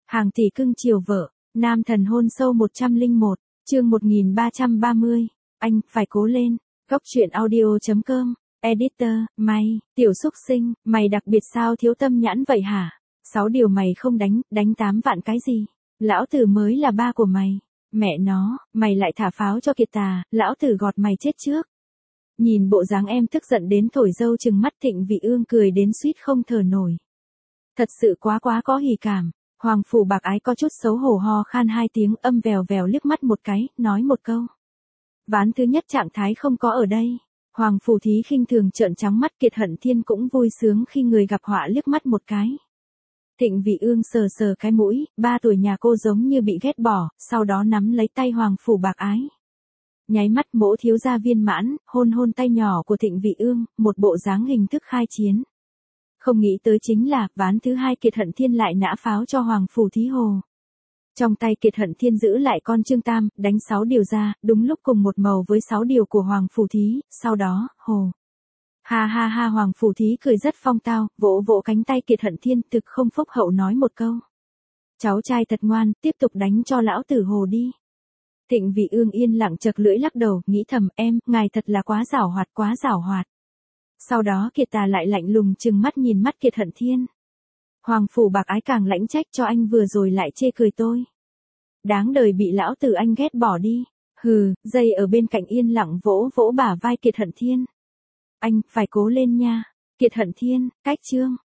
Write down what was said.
Hàng tỷ cưng chiều vợ, nam thần hôn sâu 101, chương 1330, anh, phải cố lên, góc truyện audio.com, editor, mày, tiểu xúc sinh, mày đặc biệt sao thiếu tâm nhãn vậy hả? 6 điều mày không đánh 8 vạn cái gì? Lão tử mới là ba của mày. Mẹ nó, mày lại thả pháo cho kiệt tà, lão tử gọt mày chết trước. Nhìn bộ dáng em tức giận đến thổi dâu chừng mắt Thịnh Vị Ương cười đến suýt không thở nổi. Thật sự quá có hỉ cảm. Hoàng phủ bạc ái có chút xấu hổ ho khan 2 tiếng âm vèo vèo liếc mắt một cái, nói một câu. Ván thứ nhất trạng thái không có ở đây. Hoàng phủ thí khinh thường trợn trắng mắt Kiệt Hận Thiên cũng vui sướng khi người gặp họa liếc mắt một cái. Thịnh Vị Ương sờ sờ cái mũi, 3 tuổi nhà cô giống như bị ghét bỏ, sau đó nắm lấy tay Hoàng phủ bạc ái. Nháy mắt Mỗ thiếu gia viên mãn, hôn tay nhỏ của Thịnh Vị Ương, một bộ dáng hình thức khai chiến. Không nghĩ tới chính là, ván thứ 2 Kiệt Hận Thiên lại nã pháo cho Hoàng phủ thí hồ. Trong tay Kiệt Hận Thiên giữ lại con Trương Tam, đánh 6 điều ra, đúng lúc cùng một màu với 6 điều của Hoàng phủ thí, sau đó, hồ. Ha ha ha, Hoàng phủ thí cười rất phong tao, vỗ vỗ cánh tay Kiệt Hận Thiên, thực không phúc hậu nói một câu. Cháu trai thật ngoan, tiếp tục đánh cho lão tử hồ đi. Thịnh Vị Ương yên lặng chật lưỡi lắc đầu, nghĩ thầm, em, ngài thật là quá giảo hoạt. Sau đó Kiệt tà lại lạnh lùng trừng mắt nhìn mắt Kiệt Hận Thiên. Hoàng phủ bạc ái càng lãnh trách cho anh vừa rồi lại chê cười tôi. Đáng đời bị lão tử anh ghét bỏ đi. Hừ, dây ở bên cạnh yên lặng vỗ vỗ bả vai Kiệt Hận Thiên. Anh, phải cố lên nha. Kiệt Hận Thiên, cách chương.